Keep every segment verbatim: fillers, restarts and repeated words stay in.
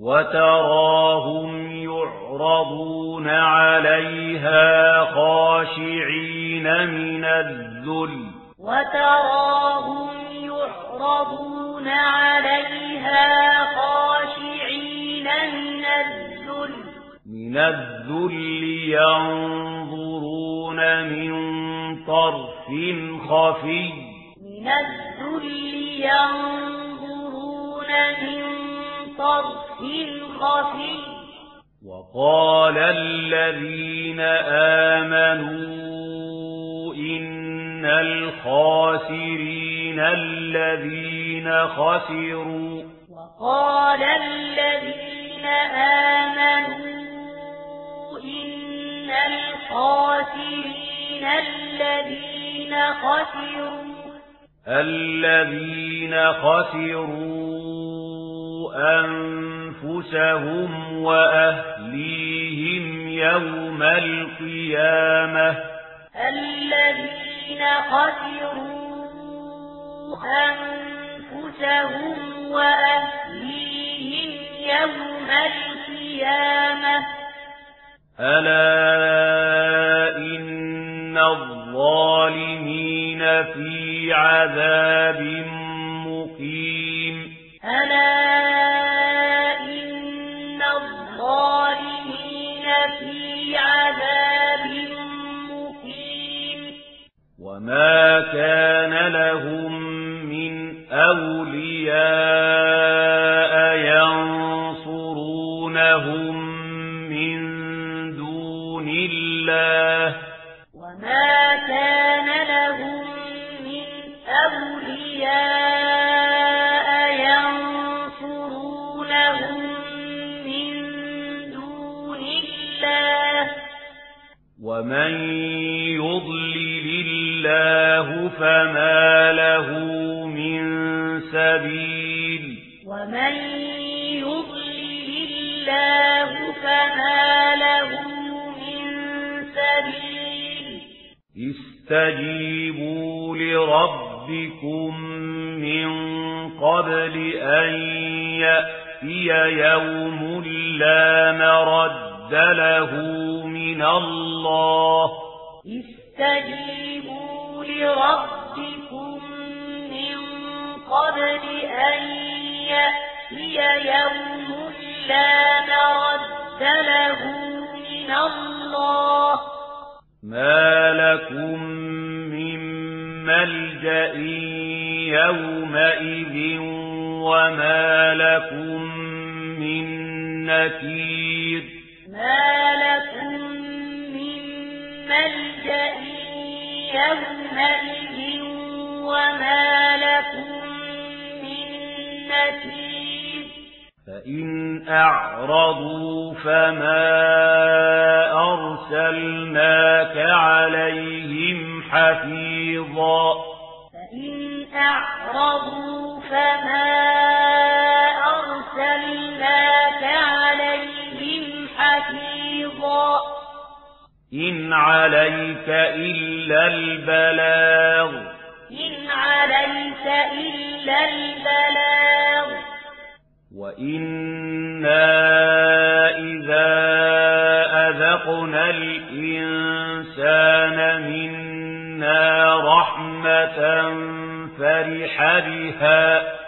وتراهم يعرضون عليها خاشعين من الذل وتراهم يعرضون عليها خاشعين من الذل من الذل ينظرون من طرف خفي من الذل ينظرون من طرف خفي وقال الذين آمنوا إن الخاسرين الذين خسروا وقال الذين آمنوا إن الخاسرين الذين خسروا الذين خسروا أنفسهم وأهليهم يوم القيامة الذين خسروا أنفسهم وأهليهم يوم القيامة ألا إن الظالمين في عذاب مقيم ألا إن الظالمين في عذاب مقيم وما كان لهم من أولياء ينصرونهم من دون الله وما كان لهم من أولياء ينصرونهم من دون الله ومن يضلل الله فما له من سبيل ومن يضلل الله فما له من سبيل استجيبوا لربكم من قبل أن يأتي يوم لا مرد له من الله استجيبوا لربكم من قبل أن يأتي يوم لا مرد له من الله ما لكم من ملجأ يومئذ وما لكم من نكير ما لكم من ملجأ يومئذ وما لكم من نكير فإن أعرضوا فما أرسلناك عليهم حفيظا فإن أعرضوا فما أرسلناك عليهم حفيظا إن عليك إلا البلاغ إن عليك إلا البلاغ وإنا إذا أذقنا الإنسان منا رحمة فرح بها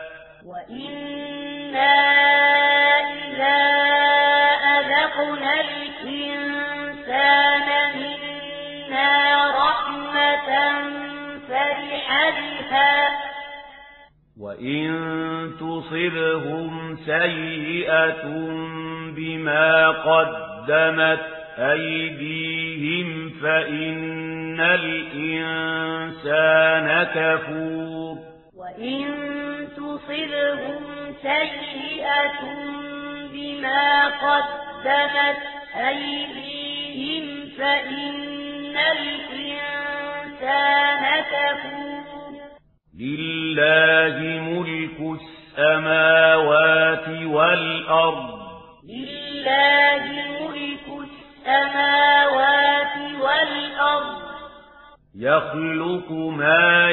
وإنا إذا أذقنا الإنسان منا رحمة فرح بها وإن تصبهم سيئة بما قدمت أيديهم فإن الإنسان كفور وإن تصبهم سيئة بما قدمت أيديهم فإن الإنسان كفور لله ملك السماوات والأرض لله ملك السماوات والأرض يخلق ما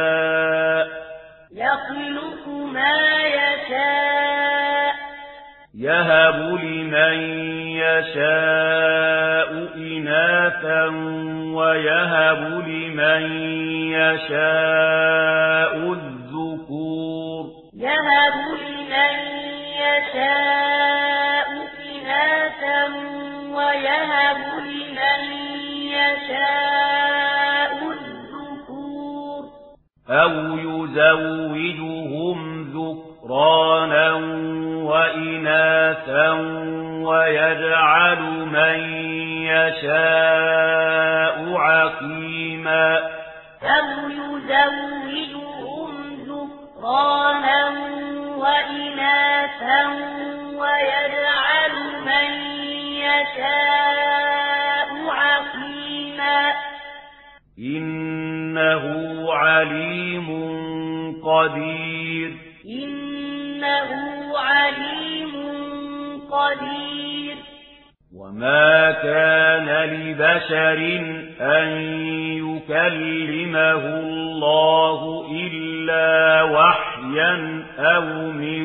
يشاء يخلق ما يشاء يهب لمن يشاء إناثا ويهب لمن يشاء الذكور يهب لمن يشاء إناثا ويهب لمن يشاء الذكور أو يزوجهم ذكرانا وإناثا ويجعل من يشاء عقيما أو يزوجهم ذكرانا وإناثا ويجعل من يشاء عقيما إنه عليم قدير إنه عليم قدير وما كان لبشر أن يكلمه الله إلا وحيا أو من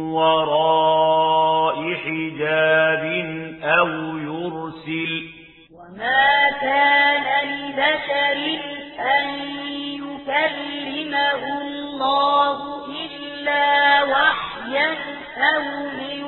وراء حجاب أو يرسل وما كان لبشر أن يكلمه الله إلا وحيا أو من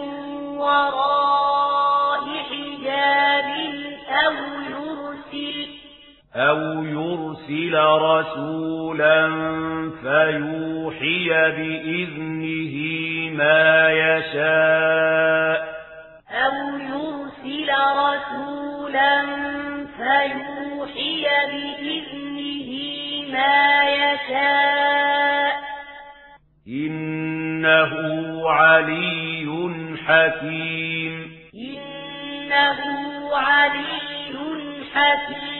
وراء حجاب أو يرسل أو يرسل رسولا فيوحي بإذنه ما يشاء أو يرسل رسولا فيوحي بإذنه ما يشاء إنه علي حكيم إنه علي حكيم